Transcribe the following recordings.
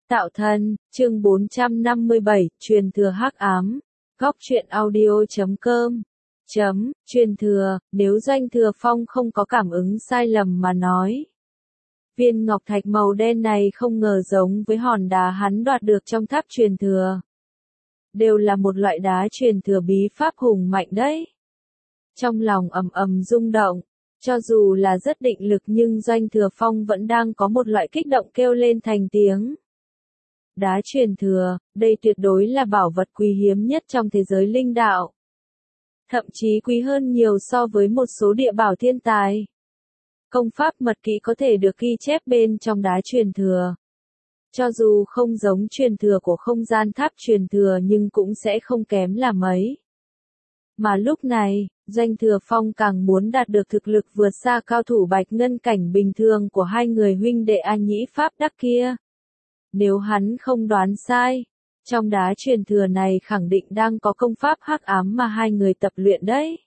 Tạo thân, chương 457, truyền thừa hắc ám. Góc truyện audio.com. Truyền thừa, nếu Doanh Thừa Phong không có cảm ứng sai lầm mà nói. Viên ngọc thạch màu đen này không ngờ giống với hòn đá hắn đoạt được trong tháp truyền thừa. Đều là một loại đá truyền thừa bí pháp hùng mạnh đấy. Trong lòng ầm ầm rung động, cho dù là rất định lực nhưng Doanh Thừa Phong vẫn đang có một loại kích động kêu lên thành tiếng. Đá truyền thừa, đây tuyệt đối là bảo vật quý hiếm nhất trong thế giới linh đạo. Thậm chí quý hơn nhiều so với một số địa bảo thiên tài. Công pháp mật kỹ có thể được ghi chép bên trong đá truyền thừa. Cho dù không giống truyền thừa của không gian tháp truyền thừa nhưng cũng sẽ không kém là mấy. Mà lúc này, Doanh Thừa Phong càng muốn đạt được thực lực vượt xa cao thủ bạch ngân cảnh bình thường của hai người huynh đệ A Nhĩ Pháp Đắc kia. Nếu hắn không đoán sai, trong đá truyền thừa này khẳng định đang có công pháp hắc ám mà hai người tập luyện đấy.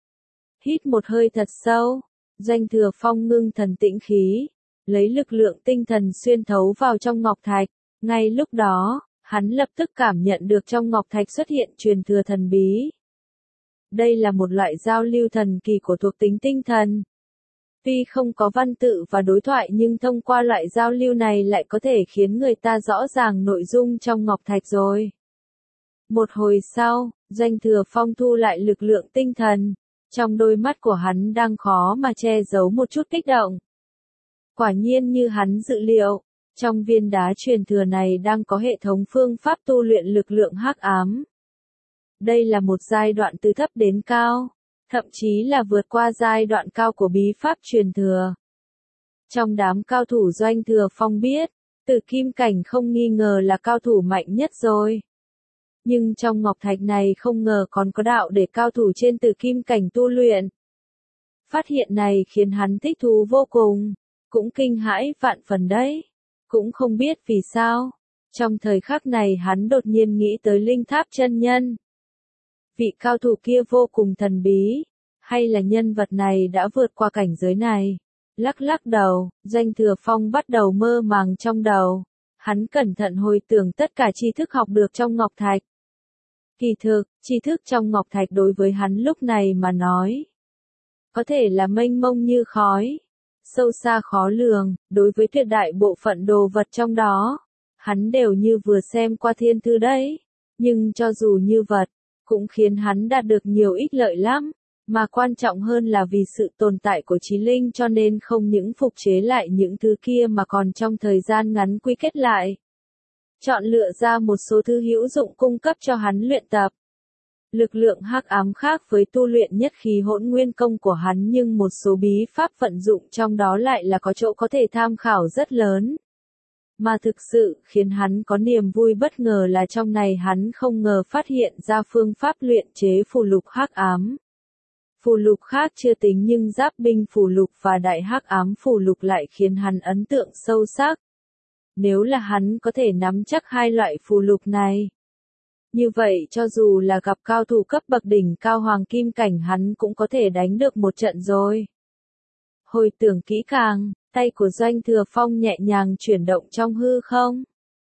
Hít một hơi thật sâu, Doanh Thừa Phong ngưng thần tĩnh khí, lấy lực lượng tinh thần xuyên thấu vào trong ngọc thạch. Ngay lúc đó, hắn lập tức cảm nhận được trong ngọc thạch xuất hiện truyền thừa thần bí. Đây là một loại giao lưu thần kỳ của thuộc tính tinh thần. Tuy không có văn tự và đối thoại nhưng thông qua loại giao lưu này lại có thể khiến người ta rõ ràng nội dung trong ngọc thạch rồi. Một hồi sau, Doanh Thừa Phong thu lại lực lượng tinh thần. Trong đôi mắt của hắn đang khó mà che giấu một chút kích động. Quả nhiên như hắn dự liệu, trong viên đá truyền thừa này đang có hệ thống phương pháp tu luyện lực lượng hắc ám. Đây là một giai đoạn từ thấp đến cao, thậm chí là vượt qua giai đoạn cao của bí pháp truyền thừa. Trong đám cao thủ Doanh Thừa Phong biết, Tử Kim Cảnh không nghi ngờ là cao thủ mạnh nhất rồi. Nhưng trong ngọc thạch này không ngờ còn có đạo để cao thủ trên Tử Kim Cảnh tu luyện. Phát hiện này khiến hắn thích thú vô cùng, cũng kinh hãi vạn phần đấy. Cũng không biết vì sao, trong thời khắc này hắn đột nhiên nghĩ tới Linh Tháp chân nhân. Vị cao thủ kia vô cùng thần bí, hay là nhân vật này đã vượt qua cảnh giới này? Lắc lắc đầu, Doanh Thừa Phong bắt đầu mơ màng trong đầu. Hắn cẩn thận hồi tưởng tất cả tri thức học được trong ngọc thạch. Kỳ thực, tri thức trong ngọc thạch đối với hắn lúc này mà nói, có thể là mênh mông như khói, sâu xa khó lường. Đối với tuyệt đại bộ phận đồ vật trong đó, hắn đều như vừa xem qua thiên thư đấy. Nhưng cho dù như vật, cũng khiến hắn đạt được nhiều ích lợi lắm, mà quan trọng hơn là vì sự tồn tại của trí linh cho nên không những phục chế lại những thứ kia mà còn trong thời gian ngắn quy kết lại. Chọn lựa ra một số thứ hữu dụng cung cấp cho hắn luyện tập. Lực lượng hắc ám khác với tu luyện nhất khí hỗn nguyên công của hắn nhưng một số bí pháp vận dụng trong đó lại là có chỗ có thể tham khảo rất lớn. Mà thực sự khiến hắn có niềm vui bất ngờ là trong này hắn không ngờ phát hiện ra phương pháp luyện chế phù lục hắc ám. Phù lục khác chưa tính nhưng giáp binh phù lục và đại hắc ám phù lục lại khiến hắn ấn tượng sâu sắc. Nếu là hắn có thể nắm chắc hai loại phù lục này, như vậy cho dù là gặp cao thủ cấp bậc đỉnh cao hoàng kim cảnh hắn cũng có thể đánh được một trận rồi. Hồi tưởng kỹ càng, tay của Doanh Thừa Phong nhẹ nhàng chuyển động trong hư không.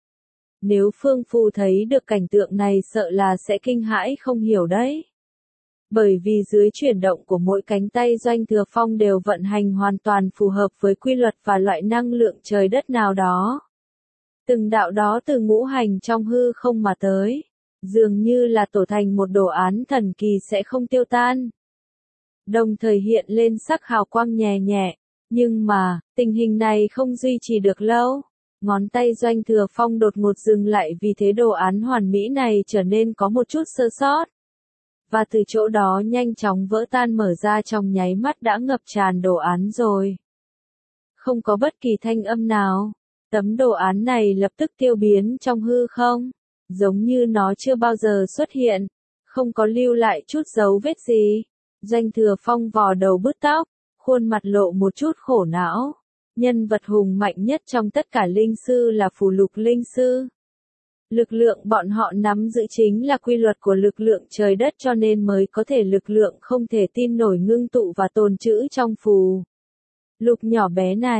Nếu Phương Phu thấy được cảnh tượng này sợ là sẽ kinh hãi không hiểu đấy. Bởi vì dưới chuyển động của mỗi cánh tay Doanh Thừa Phong đều vận hành hoàn toàn phù hợp với quy luật và loại năng lượng trời đất nào đó. Từng đạo đó từ ngũ hành trong hư không mà tới, dường như là tổ thành một đồ án thần kỳ sẽ không tiêu tan. Đồng thời hiện lên sắc hào quang nhẹ nhẹ, nhưng mà, tình hình này không duy trì được lâu. Ngón tay Doanh Thừa Phong đột ngột dừng lại vì thế đồ án hoàn mỹ này trở nên có một chút sơ sót. Và từ chỗ đó nhanh chóng vỡ tan mở ra trong nháy mắt đã ngập tràn đồ án rồi. Không có bất kỳ thanh âm nào, tấm đồ án này lập tức tiêu biến trong hư không, giống như nó chưa bao giờ xuất hiện, không có lưu lại chút dấu vết gì. Doanh Thừa Phong vò đầu bứt tóc, khuôn mặt lộ một chút khổ não. Nhân vật hùng mạnh nhất trong tất cả linh sư là phù lục linh sư. Lực lượng bọn họ nắm giữ chính là quy luật của lực lượng trời đất cho nên mới có thể lực lượng không thể tin nổi ngưng tụ và tồn trữ trong phù lục nhỏ bé này.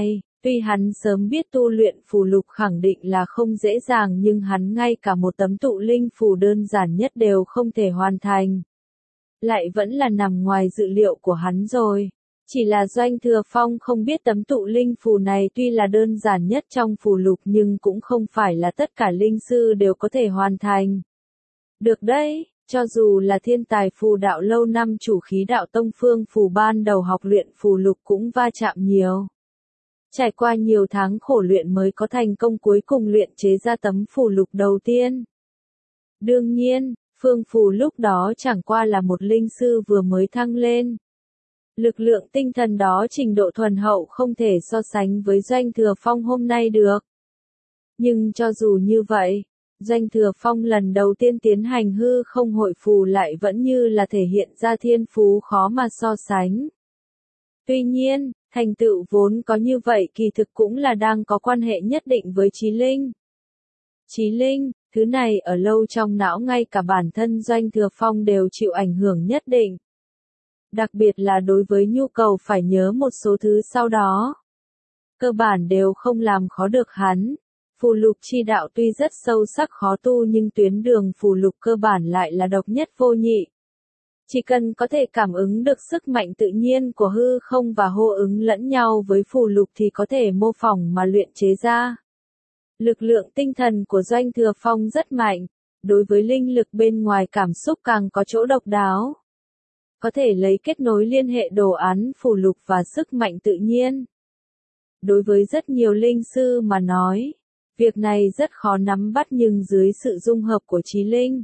Tuy hắn sớm biết tu luyện phù lục khẳng định là không dễ dàng nhưng hắn ngay cả một tấm tụ linh phù đơn giản nhất đều không thể hoàn thành. Lại vẫn là nằm ngoài dự liệu của hắn rồi. Chỉ là Doanh Thừa Phong không biết tấm tụ linh phù này tuy là đơn giản nhất trong phù lục nhưng cũng không phải là tất cả linh sư đều có thể hoàn thành. Được đấy, cho dù là thiên tài phù đạo lâu năm chủ khí đạo tông Phương Phù ban đầu học luyện phù lục cũng va chạm nhiều. Trải qua nhiều tháng khổ luyện mới có thành công cuối cùng luyện chế ra tấm phù lục đầu tiên. Đương nhiên, Phương Phù lúc đó chẳng qua là một linh sư vừa mới thăng lên. Lực lượng tinh thần đó trình độ thuần hậu không thể so sánh với Doanh Thừa Phong hôm nay được. Nhưng cho dù như vậy, Doanh Thừa Phong lần đầu tiên tiến hành hư không hội phù lại vẫn như là thể hiện ra thiên phú khó mà so sánh. Tuy nhiên, thành tựu vốn có như vậy kỳ thực cũng là đang có quan hệ nhất định với trí linh. Trí linh, thứ này ở lâu trong não ngay cả bản thân Doanh Thừa Phong đều chịu ảnh hưởng nhất định. Đặc biệt là đối với nhu cầu phải nhớ một số thứ sau đó. Cơ bản đều không làm khó được hắn. Phù lục chi đạo tuy rất sâu sắc khó tu nhưng tuyến đường phù lục cơ bản lại là độc nhất vô nhị. Chỉ cần có thể cảm ứng được sức mạnh tự nhiên của hư không và hô ứng lẫn nhau với phù lục thì có thể mô phỏng mà luyện chế ra. Lực lượng tinh thần của Doanh Thừa Phong rất mạnh, đối với linh lực bên ngoài cảm xúc càng có chỗ độc đáo. Có thể lấy kết nối liên hệ đồ án phù lục và sức mạnh tự nhiên. Đối với rất nhiều linh sư mà nói, việc này rất khó nắm bắt nhưng dưới sự dung hợp của trí linh,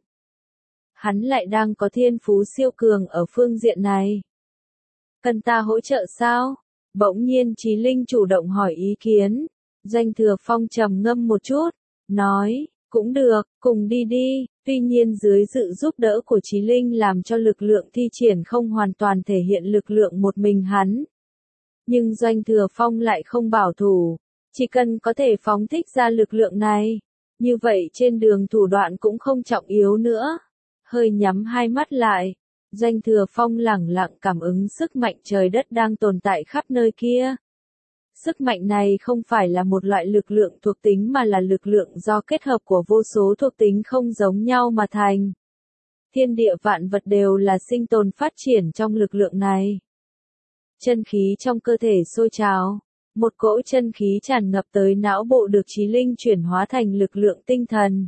hắn lại đang có thiên phú siêu cường ở phương diện này. Cần ta hỗ trợ sao? Bỗng nhiên trí linh chủ động hỏi ý kiến. Doanh Thừa Phong trầm ngâm một chút, nói, cũng được, cùng đi đi. Tuy nhiên dưới sự giúp đỡ của trí linh làm cho lực lượng thi triển không hoàn toàn thể hiện lực lượng một mình hắn. Nhưng Doanh Thừa Phong lại không bảo thủ, chỉ cần có thể phóng thích ra lực lượng này, như vậy trên đường thủ đoạn cũng không trọng yếu nữa. Hơi nhắm hai mắt lại, Doanh Thừa Phong lẳng lặng cảm ứng sức mạnh trời đất đang tồn tại khắp nơi kia. Sức mạnh này không phải là một loại lực lượng thuộc tính mà là lực lượng do kết hợp của vô số thuộc tính không giống nhau mà thành. Thiên địa vạn vật đều là sinh tồn phát triển trong lực lượng này. Chân khí trong cơ thể sôi trào, một cỗ chân khí tràn ngập tới não bộ được trí linh chuyển hóa thành lực lượng tinh thần.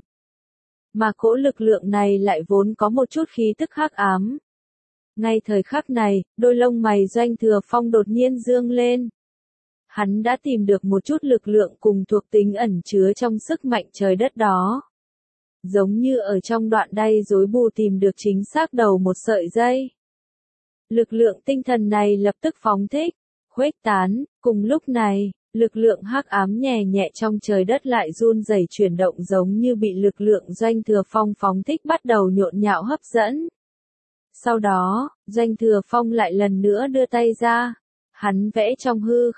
Mà cỗ lực lượng này lại vốn có một chút khí tức hắc ám. Ngay thời khắc này, đôi lông mày Doanh Thừa Phong đột nhiên dương lên. Hắn đã tìm được một chút lực lượng cùng thuộc tính ẩn chứa trong sức mạnh trời đất đó. Giống như ở trong đoạn đay rối bù tìm được chính xác đầu một sợi dây. Lực lượng tinh thần này lập tức phóng thích, khuếch tán, cùng lúc này, lực lượng hắc ám nhẹ nhẹ trong trời đất lại run rẩy chuyển động giống như bị lực lượng Doanh Thừa Phong phóng thích bắt đầu nhộn nhạo hấp dẫn. Sau đó, Doanh Thừa Phong lại lần nữa đưa tay ra. Hắn vẽ trong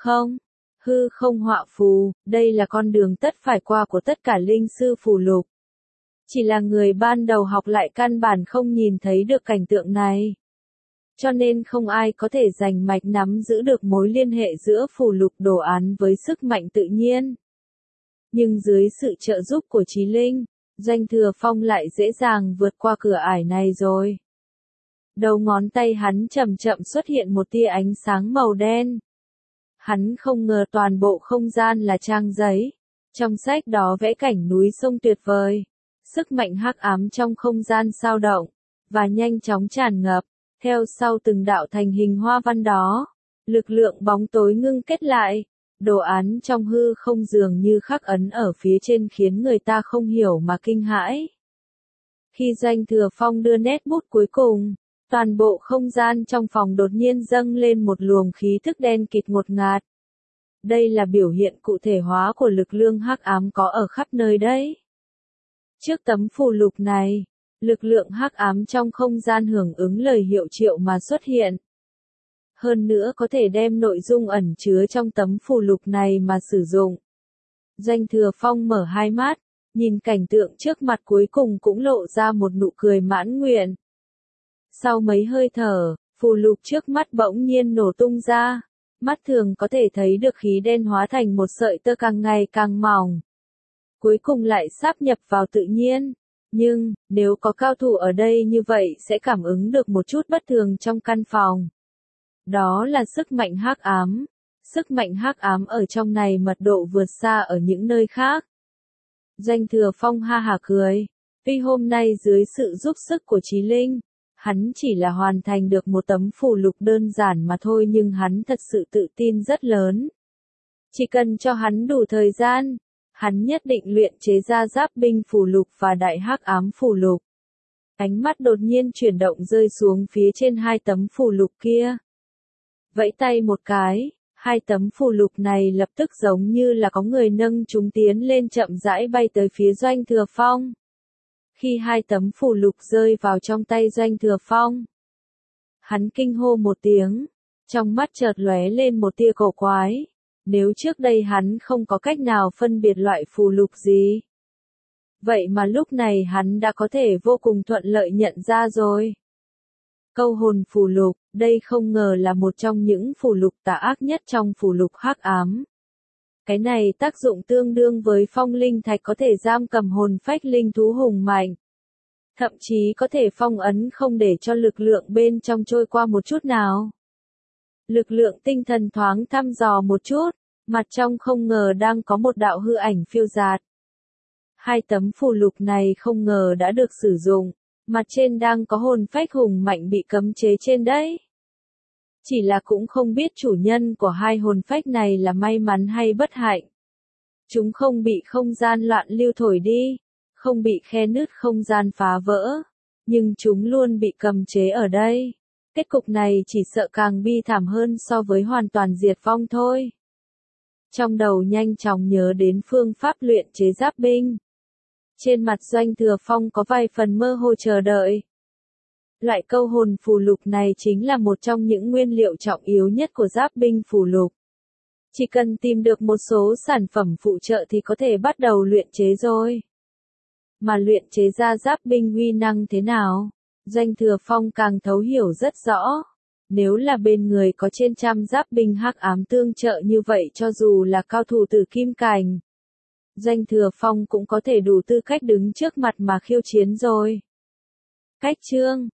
hư không họa phù, đây là con đường tất phải qua của tất cả linh sư phù lục. Chỉ là người ban đầu học lại căn bản không nhìn thấy được cảnh tượng này. Cho nên không ai có thể rành mạch nắm giữ được mối liên hệ giữa phù lục đồ án với sức mạnh tự nhiên. Nhưng dưới sự trợ giúp của trí linh, Doanh Thừa Phong lại dễ dàng vượt qua cửa ải này rồi. Đầu ngón tay hắn chậm chậm xuất hiện một tia ánh sáng màu đen. Hắn không ngờ toàn bộ không gian là trang giấy. Trong sách đó vẽ cảnh núi sông tuyệt vời. Sức mạnh hắc ám trong không gian sao động, và nhanh chóng tràn ngập. Theo sau từng đạo thành hình hoa văn đó, lực lượng bóng tối ngưng kết lại. Đồ án trong hư không dường như khắc ấn ở phía trên khiến người ta không hiểu mà kinh hãi. Khi Doanh Thừa Phong đưa nét bút cuối cùng, toàn bộ không gian trong phòng đột nhiên dâng lên một luồng khí thức đen kịt ngột ngạt. Đây là biểu hiện cụ thể hóa của lực lượng hắc ám có ở khắp nơi đấy. Trước tấm phù lục này, lực lượng hắc ám trong không gian hưởng ứng lời hiệu triệu mà xuất hiện. Hơn nữa có thể đem nội dung ẩn chứa trong tấm phù lục này mà sử dụng. Doanh Thừa Phong mở hai mắt, nhìn cảnh tượng trước mặt cuối cùng cũng lộ ra một nụ cười mãn nguyện. Sau mấy hơi thở, phù lục trước mắt bỗng nhiên nổ tung ra. Mắt thường có thể thấy được khí đen hóa thành một sợi tơ càng ngày càng mỏng. Cuối cùng lại sáp nhập vào tự nhiên. Nhưng, nếu có cao thủ ở đây như vậy sẽ cảm ứng được một chút bất thường trong căn phòng. Đó là sức mạnh hắc ám. Sức mạnh hắc ám ở trong này mật độ vượt xa ở những nơi khác. Doanh Thừa Phong ha hả cười. Vì hôm nay dưới sự giúp sức của Chí Linh, hắn chỉ là hoàn thành được một tấm phù lục đơn giản mà thôi nhưng hắn thật sự tự tin rất lớn. Chỉ cần cho hắn đủ thời gian, hắn nhất định luyện chế ra giáp binh phù lục và đại hắc ám phù lục. Ánh mắt đột nhiên chuyển động rơi xuống phía trên hai tấm phù lục kia. Vẫy tay một cái, hai tấm phù lục này lập tức giống như là có người nâng chúng tiến lên chậm rãi bay tới phía Doanh Thừa Phong. Khi hai tấm phù lục rơi vào trong tay Doanh Thừa Phong, hắn kinh hô một tiếng, trong mắt chợt lóe lên một tia cổ quái. Nếu trước đây hắn không có cách nào phân biệt loại phù lục gì, vậy mà lúc này hắn đã có thể vô cùng thuận lợi nhận ra rồi. Câu hồn phù lục, đây không ngờ là một trong những phù lục tà ác nhất trong phù lục hắc ám. Cái này tác dụng tương đương với phong linh thạch có thể giam cầm hồn phách linh thú hùng mạnh. Thậm chí có thể phong ấn không để cho lực lượng bên trong trôi qua một chút nào. Lực lượng tinh thần thoáng thăm dò một chút, mặt trong không ngờ đang có một đạo hư ảnh phiêu dạt. Hai tấm phù lục này không ngờ đã được sử dụng, mặt trên đang có hồn phách hùng mạnh bị cấm chế trên đấy. Chỉ là cũng không biết chủ nhân của hai hồn phách này là may mắn hay bất hạnh. Chúng không bị không gian loạn lưu thổi đi, không bị khe nứt không gian phá vỡ, nhưng chúng luôn bị cầm chế ở đây. Kết cục này chỉ sợ càng bi thảm hơn so với hoàn toàn diệt vong thôi. Trong đầu nhanh chóng nhớ đến phương pháp luyện chế giáp binh. Trên mặt Doanh Thừa Phong có vài phần mơ hồ chờ đợi. Loại câu hồn phù lục này chính là một trong những nguyên liệu trọng yếu nhất của giáp binh phù lục. Chỉ cần tìm được một số sản phẩm phụ trợ thì có thể bắt đầu luyện chế rồi. Mà luyện chế ra giáp binh uy năng thế nào? Doanh Thừa Phong càng thấu hiểu rất rõ. Nếu là bên người có trên trăm giáp binh hắc ám tương trợ như vậy cho dù là cao thủ tử kim cảnh, Doanh Thừa Phong cũng có thể đủ tư cách đứng trước mặt mà khiêu chiến rồi. Cách chương